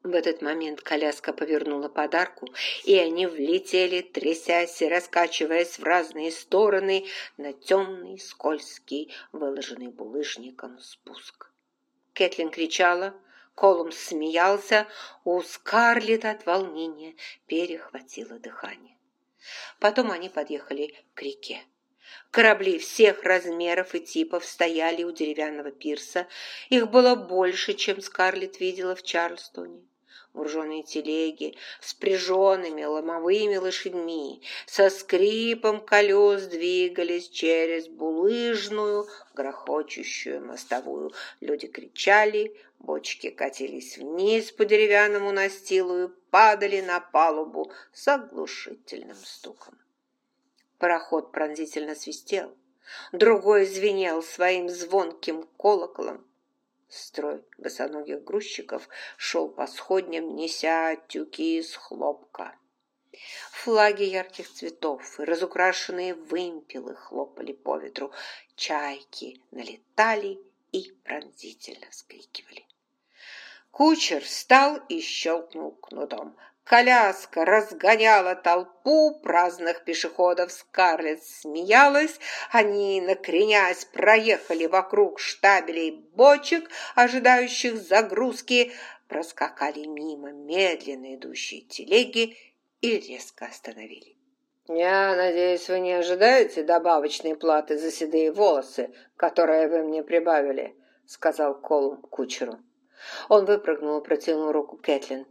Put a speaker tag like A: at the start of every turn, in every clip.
A: В этот момент коляска повернула под арку, и они влетели, трясясь и раскачиваясь в разные стороны, на темный, скользкий, выложенный булыжником спуск. Кэтлин кричала, Колумб смеялся, у Скарлетт от волнения перехватило дыхание. Потом они подъехали к реке. Корабли всех размеров и типов стояли у деревянного пирса. Их было больше, чем Скарлетт видела в Чарльстоне. Груженные телеги с впряженными ломовыми лошадьми со скрипом колес двигались через булыжную, грохочущую мостовую. Люди кричали, бочки катились вниз по деревянному настилу и падали на палубу с оглушительным стуком. Пароход пронзительно свистел, другой звенел своим звонким колоколом. Строй босоногих грузчиков шел по сходням, неся тюки из хлопка. Флаги ярких цветов и разукрашенные вымпелы хлопали по ветру. Чайки налетали и пронзительно вскрикивали. Кучер встал и щелкнул кнутом. Коляска разгоняла толпу праздных пешеходов. Скарлетт смеялась. Они, накренясь, проехали вокруг штабелей бочек, ожидающих загрузки, проскакали мимо медленно идущей телеги и резко остановили. «Я надеюсь, вы не ожидаете добавочной платы за седые волосы, которые вы мне прибавили», — сказал Колумб кучеру. Он выпрыгнул и протянул руку Кэтлин.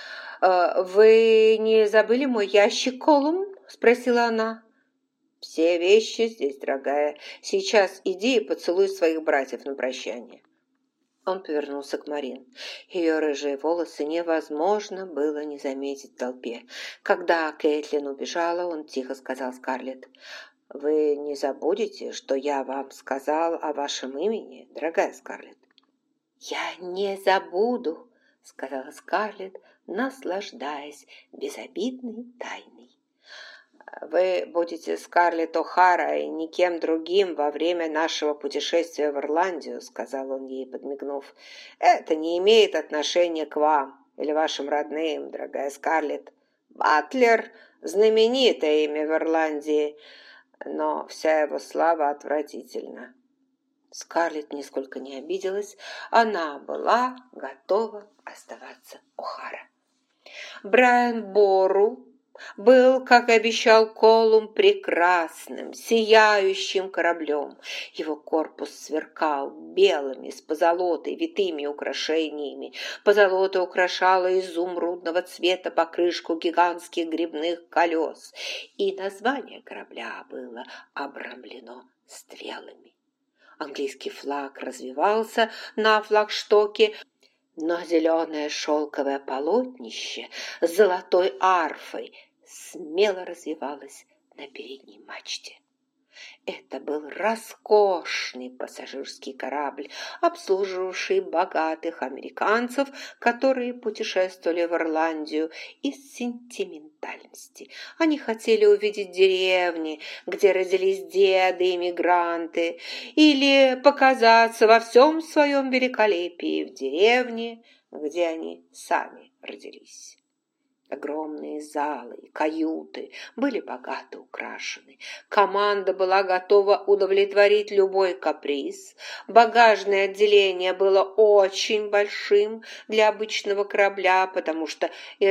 A: «Вы не забыли мой ящик, Колумб?» – спросила она. «Все вещи здесь, дорогая. Сейчас иди и поцелуй своих братьев на прощание». Он повернулся к Марин. Ее рыжие волосы невозможно было не заметить в толпе. Когда Кэтлин убежала, он тихо сказал Скарлетт: «Вы не забудете, что я вам сказал о вашем имени, дорогая Скарлетт?» «Я не забуду», — сказала Скарлетт, наслаждаясь безобидной тайной. «Вы будете Скарлетт О'Хара и никем другим во время нашего путешествия в Ирландию», — сказал он ей, подмигнув. «Это не имеет отношения к вам или вашим родным, дорогая Скарлетт. Батлер — знаменитое имя в Ирландии, но вся его слава отвратительна». Скарлетт нисколько не обиделась, она была готова оставаться О'Хара. Брайан Бору был, как и обещал Колумб, прекрасным, сияющим кораблем. Его корпус сверкал белыми с позолотой витыми украшениями. Позолота украшала изумрудного цвета покрышку гигантских гребных колес, и название корабля было обрамлено стрелами. Английский флаг развивался на флагштоке, но зеленое шелковое полотнище с золотой арфой смело развивалось на передней мачте. Это был роскошный пассажирский корабль, обслуживавший богатых американцев, которые путешествовали в Ирландию из сентиментальности. Они хотели увидеть деревни, где родились деды-иммигранты, или показаться во всем своем великолепии в деревне, где они сами родились. Огромные залы и каюты были богато украшены. Команда была готова удовлетворить любой каприз. Багажное отделение было очень большим для обычного корабля, потому что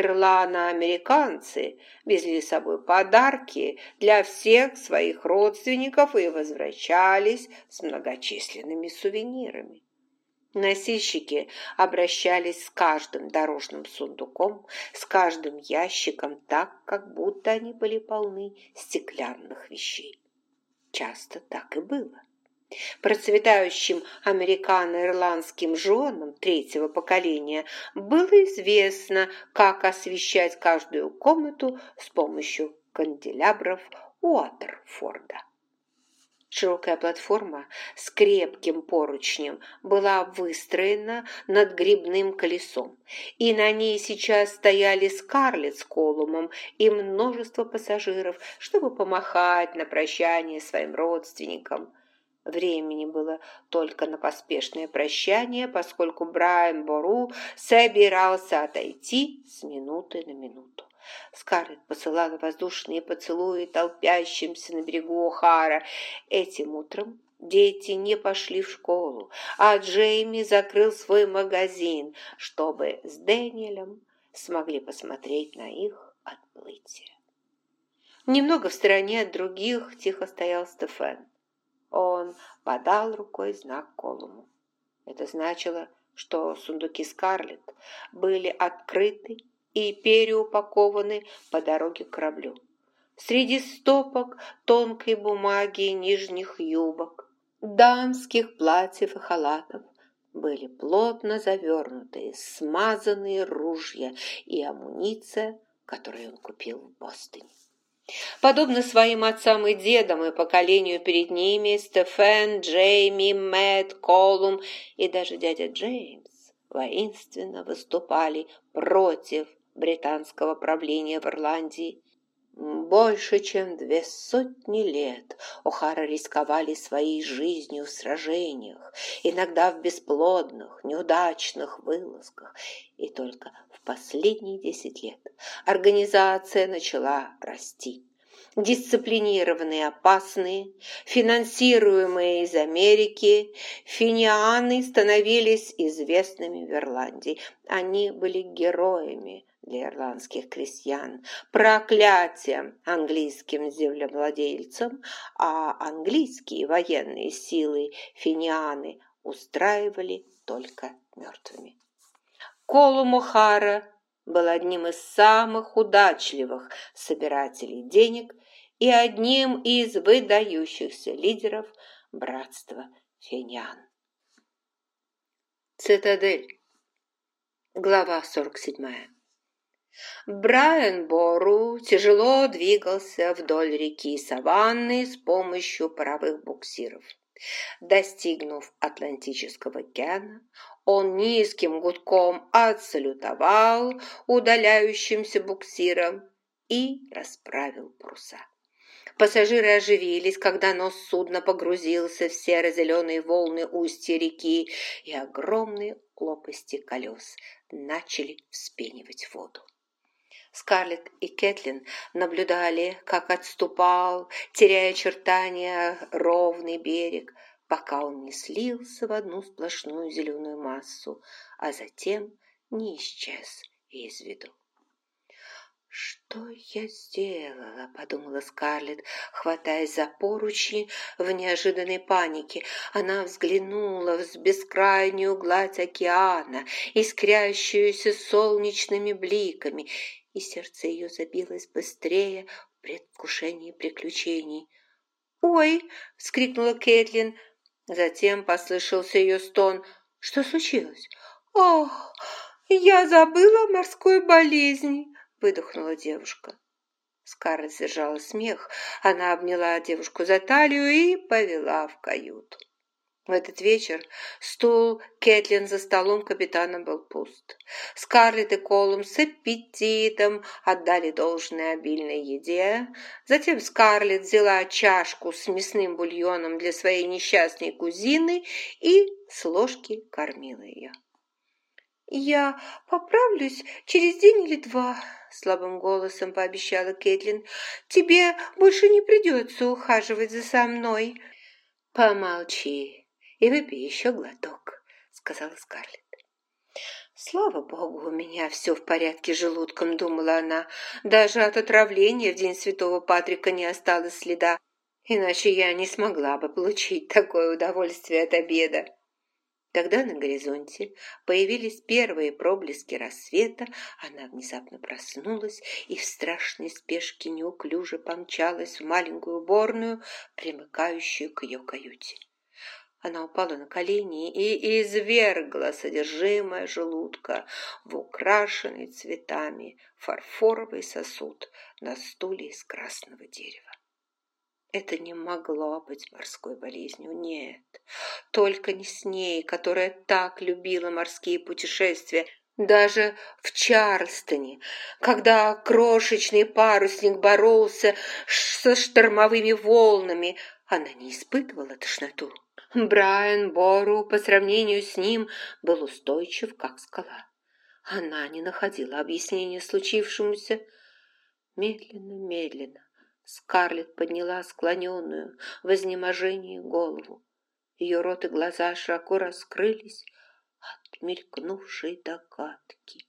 A: ирландо-американцы везли с собой подарки для всех своих родственников и возвращались с многочисленными сувенирами. Носильщики обращались с каждым дорожным сундуком, с каждым ящиком так, как будто они были полны стеклянных вещей. Часто так и было. Процветающим американо-ирландским женам третьего поколения было известно, как освещать каждую комнату с помощью канделябров Уотерфорда. Широкая платформа с крепким поручнем была выстроена над гребным колесом, и на ней сейчас стояли Скарлетт с Колумбом и множество пассажиров, чтобы помахать на прощание своим родственникам. Времени было только на поспешное прощание, поскольку Брайан Бору собирался отойти с минуты на минуту. Скарлетт посылала воздушные поцелуи толпящимся на берегу О'Хара. Этим утром дети не пошли в школу, а Джейми закрыл свой магазин, чтобы с Дэниелем смогли посмотреть на их отплытие. Немного в стороне от других тихо стоял Стефан. Он подал рукой знак Колуму. Это значило, что сундуки Скарлетт были открыты и переупакованы по дороге к кораблю. Среди стопок тонкой бумаги и нижних юбок, дамских платьев и халатов были плотно завернутые, смазанные ружья и амуниция, которую он купил в Бостоне. Подобно своим отцам и дедам и поколению перед ними, Стефан, Джейми, Мэтт, Колум и даже дядя Джеймс воинственно выступали против британского правления в Ирландии. Больше чем 200 лет О'Хара рисковали своей жизнью в сражениях, иногда в бесплодных, неудачных вылазках, и только в последние 10 лет организация начала расти. Дисциплинированные, опасные, финансируемые из Америки, финианы становились известными в Ирландии. Они были героями для ирландских крестьян, проклятием английским землевладельцам, а английские военные силы финианы устраивали только мертвыми. Колум О'Хара был одним из самых удачливых собирателей денег и одним из выдающихся лидеров братства финиан. Цитадель. Глава 47. Брайан Бору тяжело двигался вдоль реки Саванны с помощью паровых буксиров. Достигнув Атлантического океана, он низким гудком отсалютовал удаляющимся буксиром и расправил паруса. Пассажиры оживились, когда нос судна погрузился в серо-зеленые волны устья реки, и огромные лопасти колес начали вспенивать воду. Скарлетт и Кэтлин наблюдали, как отступал, теряя очертания, ровный берег, пока он не слился в одну сплошную зеленую массу, а затем не исчез из виду. «Что я сделала?» – подумала Скарлетт, хватаясь за поручни в неожиданной панике. Она взглянула в бескрайнюю гладь океана, искрящуюся солнечными бликами, и сердце ее забилось быстрее в предвкушении приключений. «Ой!» – вскрикнула Кэтлин. Затем послышался ее стон. «Что случилось?» «Ох, я забыла о морской болезни!» – выдохнула девушка. Скарлетт сдержала смех. Она обняла девушку за талию и повела в каюту. В этот вечер стул Кэтлин за столом капитана был пуст. Скарлетт и Колум с аппетитом отдали должное обильной еде. Затем Скарлетт взяла чашку с мясным бульоном для своей несчастной кузины и с ложки кормила ее. «Я поправлюсь через день или два», — слабым голосом пообещала Кэтлин. «Тебе больше не придется ухаживать за мной». «Помолчи и выпей еще глоток», — сказала Скарлетт. «Слава богу, у меня все в порядке с желудком», — думала она. «Даже от отравления в день Святого Патрика не осталось следа, иначе я не смогла бы получить такое удовольствие от обеда». Когда на горизонте появились первые проблески рассвета, она внезапно проснулась и в страшной спешке неуклюже помчалась в маленькую уборную, примыкающую к ее каюте. Она упала на колени и извергла содержимое желудка в украшенный цветами фарфоровый сосуд на стуле из красного дерева. Это не могло быть морской болезнью, нет, только не с ней, которая так любила морские путешествия. Даже в Чарльстоне, когда крошечный парусник боролся со штормовыми волнами, Она не испытывала тошноту. Брайан Бору по сравнению с ним был устойчив, как скала. Она не находила объяснения случившемуся. Медленно Скарлетт подняла склоненную в изнеможении голову. Ее рот и глаза широко раскрылись от мелькнувшей догадки.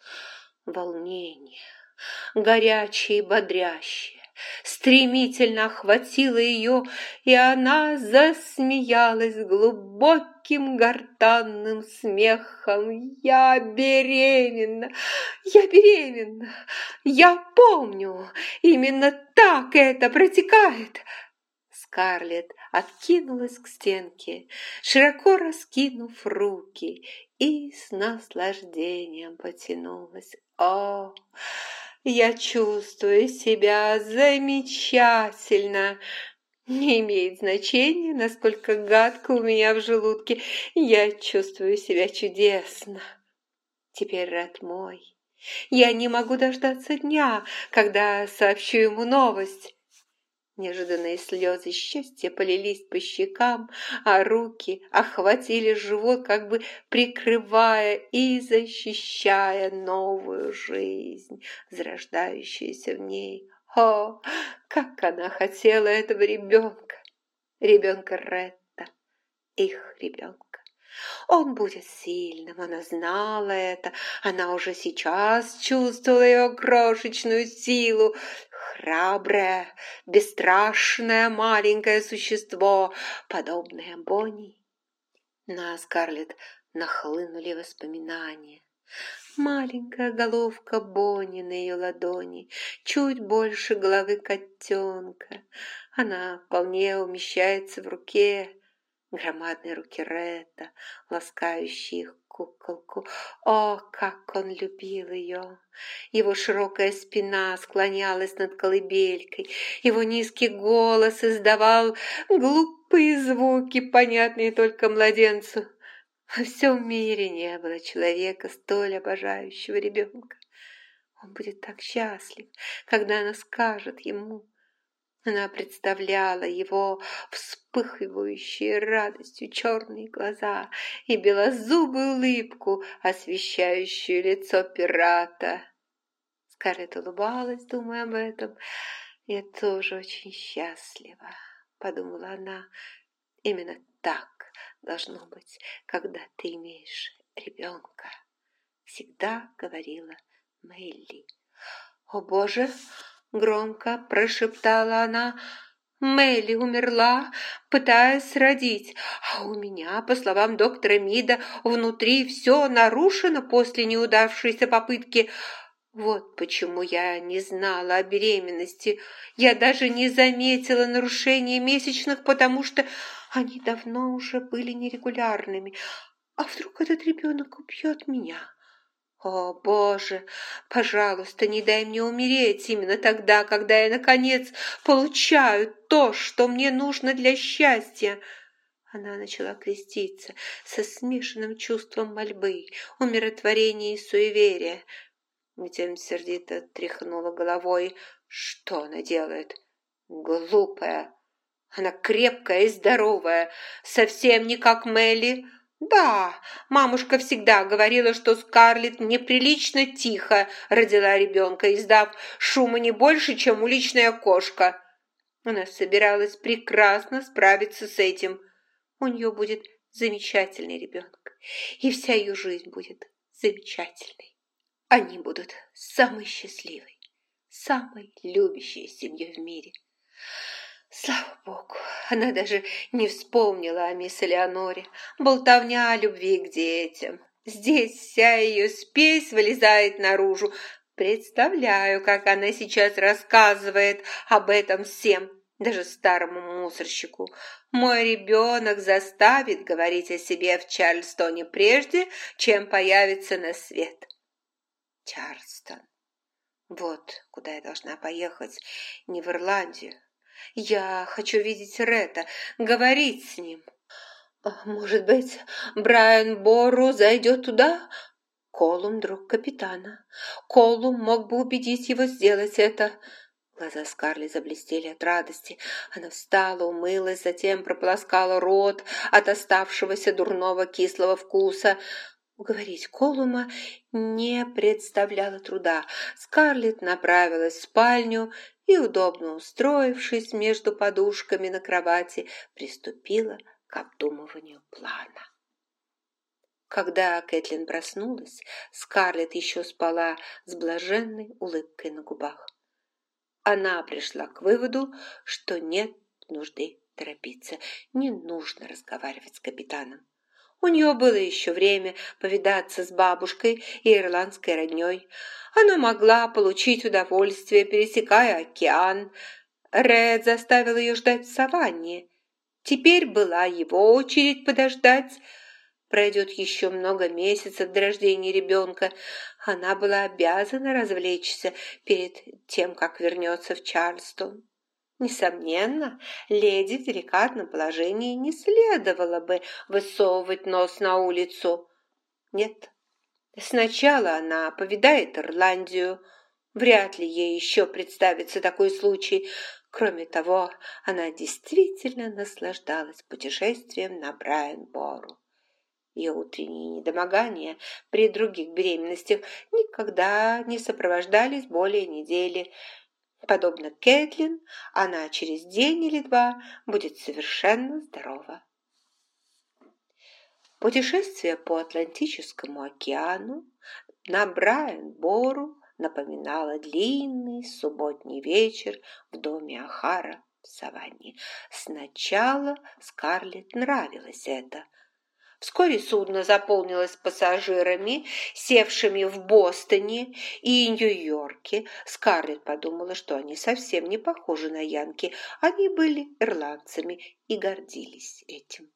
A: Волнение, горячее и бодрящее, стремительно охватило ее, и она засмеялась глубоким гортанным смехом. «Я беременна! Я беременна! Я помню! Именно так это протекает!» Скарлетт откинулась к стенке, широко раскинув руки, и с наслаждением потянулась. «О, я чувствую себя замечательно! Не имеет значения, насколько гадко у меня в желудке. Я чувствую себя чудесно. Теперь, Ред мой, я не могу дождаться дня, когда сообщу ему новость». Неожиданные слезы счастья полились по щекам, а руки охватили живот, как бы прикрывая и защищая новую жизнь, зарождающуюся в ней. О, как она хотела этого ребенка! Ребенка Ретта, их ребенка. Он будет сильным, она знала это, она уже сейчас чувствовала его крошечную силу. Храброе, бесстрашное маленькое существо, подобное Бонни. На Скарлетт нахлынули воспоминания. Маленькая головка Бонни на ее ладони, чуть больше головы котенка. Она вполне умещается в руке. Громадные руки Ретта, ласкающие их куколку. О, как он любил ее! Его широкая спина склонялась над колыбелькой, его низкий голос издавал глупые звуки, понятные только младенцу. Во всем мире не было человека, столь обожающего ребенка. Он будет так счастлив, когда она скажет ему. Она представляла его вспыхивающие радостью черные глаза и белозубую улыбку, освещающую лицо пирата. Скарлетт улыбалась, думая об этом. «Я тоже очень счастлива», — подумала она. «Именно так должно быть, когда ты имеешь ребенка», — всегда говорила Мелли. «О, Боже!» — громко прошептала она. «Мелли умерла, пытаясь родить, а у меня, по словам доктора Мида, внутри все нарушено после неудавшейся попытки. Вот почему я не знала о беременности. Я даже не заметила нарушения месячных, потому что они давно уже были нерегулярными. А вдруг этот ребенок убьет меня?» «О, Боже, пожалуйста, не дай мне умереть именно тогда, когда я, наконец, получаю то, что мне нужно для счастья!» Она начала креститься со смешанным чувством мольбы, умиротворения и суеверия. Затем сердито тряхнула головой. Что она делает? Глупая! Она крепкая и здоровая, совсем не как Мелли. Да, мамушка всегда говорила, что Скарлетт неприлично тихо родила ребенка, издав шума не больше, чем уличная кошка. Она собиралась прекрасно справиться с этим. У нее будет замечательный ребенок, и вся ее жизнь будет замечательной. Они будут самой счастливой, самой любящей семьей в мире. Слава Богу, она даже не вспомнила о мисс Элеоноре. Болтовня о любви к детям. Здесь вся ее спесь вылезает наружу. Представляю, как она сейчас рассказывает об этом всем, даже старому мусорщику. Мой ребенок заставит говорить о себе в Чарльстоне прежде, чем появится на свет. Чарльстон. Вот куда я должна поехать, не в Ирландию. Я хочу видеть Ретта, говорить с ним. Может быть, Брайан Бору зайдет туда? Колум — друг капитана. Колум мог бы убедить его сделать это. Глаза Скарлетт заблестели от радости. Она встала, умылась, затем прополоскала рот от оставшегося дурного кислого вкуса. Уговорить Колума не представляло труда. Скарлетт направилась в спальню и, удобно устроившись между подушками на кровати, приступила к обдумыванию плана. Когда Кэтлин проснулась, Скарлетт еще спала с блаженной улыбкой на губах. Она пришла к выводу, что нет нужды торопиться, не нужно разговаривать с капитаном. У нее было еще время повидаться с бабушкой и ирландской родней. Она могла получить удовольствие, пересекая океан. Ред заставил ее ждать в саванне. Теперь была его очередь подождать. Пройдет еще много месяцев до рождения ребенка. Она была обязана развлечься перед тем, как вернется в Чарльстон. Несомненно, леди в деликатном положении не следовало бы высовывать нос на улицу. Нет, сначала она повидает Ирландию. Вряд ли ей еще представится такой случай. Кроме того, она действительно наслаждалась путешествием на Брайан-Бору. Ее утренние недомогания при других беременностях никогда не сопровождались более недели. Подобно Кэтлин, она через день или два будет совершенно здорова. Путешествие по Атлантическому океану на Брайан-Бору напоминало длинный субботний вечер в доме О'Хара в саванне. Сначала Скарлетт нравилось это. Вскоре судно заполнилось пассажирами, севшими в Бостоне и Нью-Йорке. Скарлетт подумала, что они совсем не похожи на янки. Они были ирландцами и гордились этим.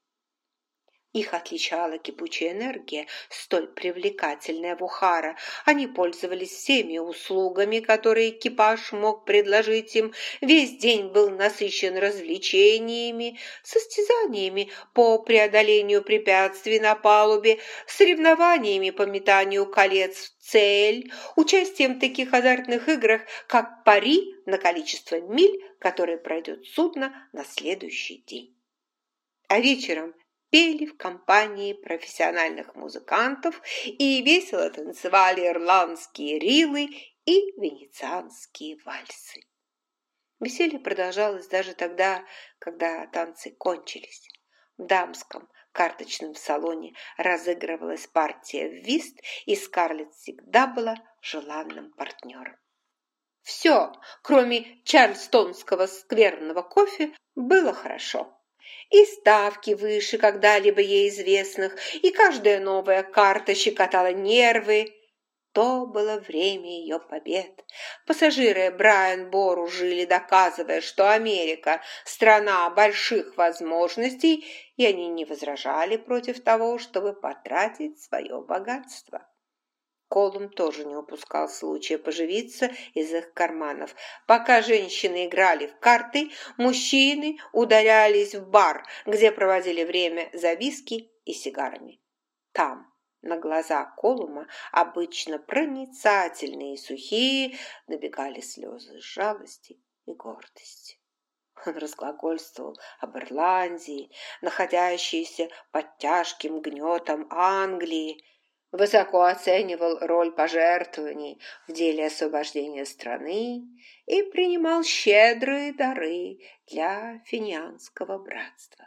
A: Их отличала кипучая энергия, столь привлекательная в О'Хара. Они пользовались всеми услугами, которые экипаж мог предложить им. Весь день был насыщен развлечениями, состязаниями по преодолению препятствий на палубе, соревнованиями по метанию колец в цель, участием в таких азартных играх, как пари на количество миль, которые пройдет судно на следующий день. А вечером пели в компании профессиональных музыкантов и весело танцевали ирландские рилы и венецианские вальсы. Веселье продолжалось даже тогда, когда танцы кончились. В дамском карточном салоне разыгрывалась партия в вист, и Скарлетт всегда была желанным партнером. Все, кроме чарльстонского скверного кофе, было хорошо. И ставки выше когда-либо ей известных, и каждая новая карта щекотала нервы. То было время ее побед. Пассажиры Брайан-Бору жили, доказывая, что Америка – страна больших возможностей, и они не возражали против того, чтобы потратить свое богатство. Колум тоже не упускал случая поживиться из их карманов. Пока женщины играли в карты, мужчины удалялись в бар, где проводили время за виски и сигарами. Там, на глаза Колума, обычно проницательные и сухие, набегали слезы жалости и гордости. Он разглагольствовал об Ирландии, находящейся под тяжким гнетом Англии, высоко оценивал роль пожертвований в деле освобождения страны и принимал щедрые дары для финианского братства.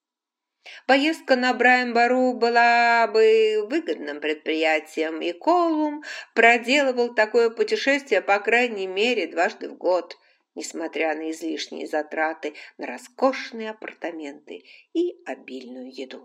A: Поездка на Брайан-Бору была бы выгодным предприятием, и Колум проделывал такое путешествие по крайней мере дважды в год, несмотря на излишние затраты на роскошные апартаменты и обильную еду.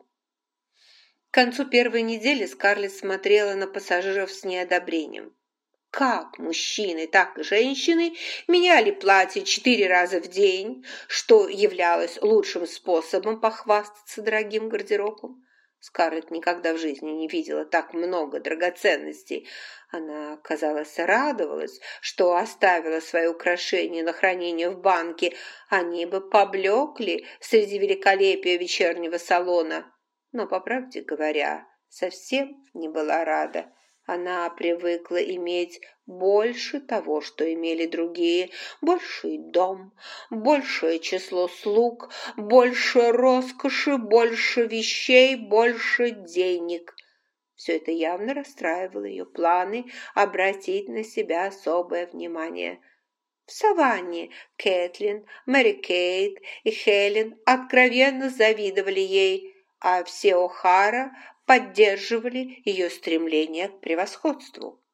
A: К концу первой недели Скарлетт смотрела на пассажиров с неодобрением. Как мужчины, так и женщины меняли платье 4 раза в день, что являлось лучшим способом похвастаться дорогим гардеробом. Скарлетт никогда в жизни не видела так много драгоценностей. Она, казалось, радовалась, что оставила свои украшения на хранение в банке. Они бы поблекли среди великолепия вечернего салона. Но, по правде говоря, совсем не была рада Она привыкла иметь больше того, что имели другие, больший дом, большее число слуг, больше роскоши, больше вещей, больше денег. Все это явно расстраивало ее планы обратить на себя особое внимание. В саванне Кэтлин, Мэри Кейт и Хелен откровенно завидовали ей, а все О'Хара поддерживали ее стремление к превосходству.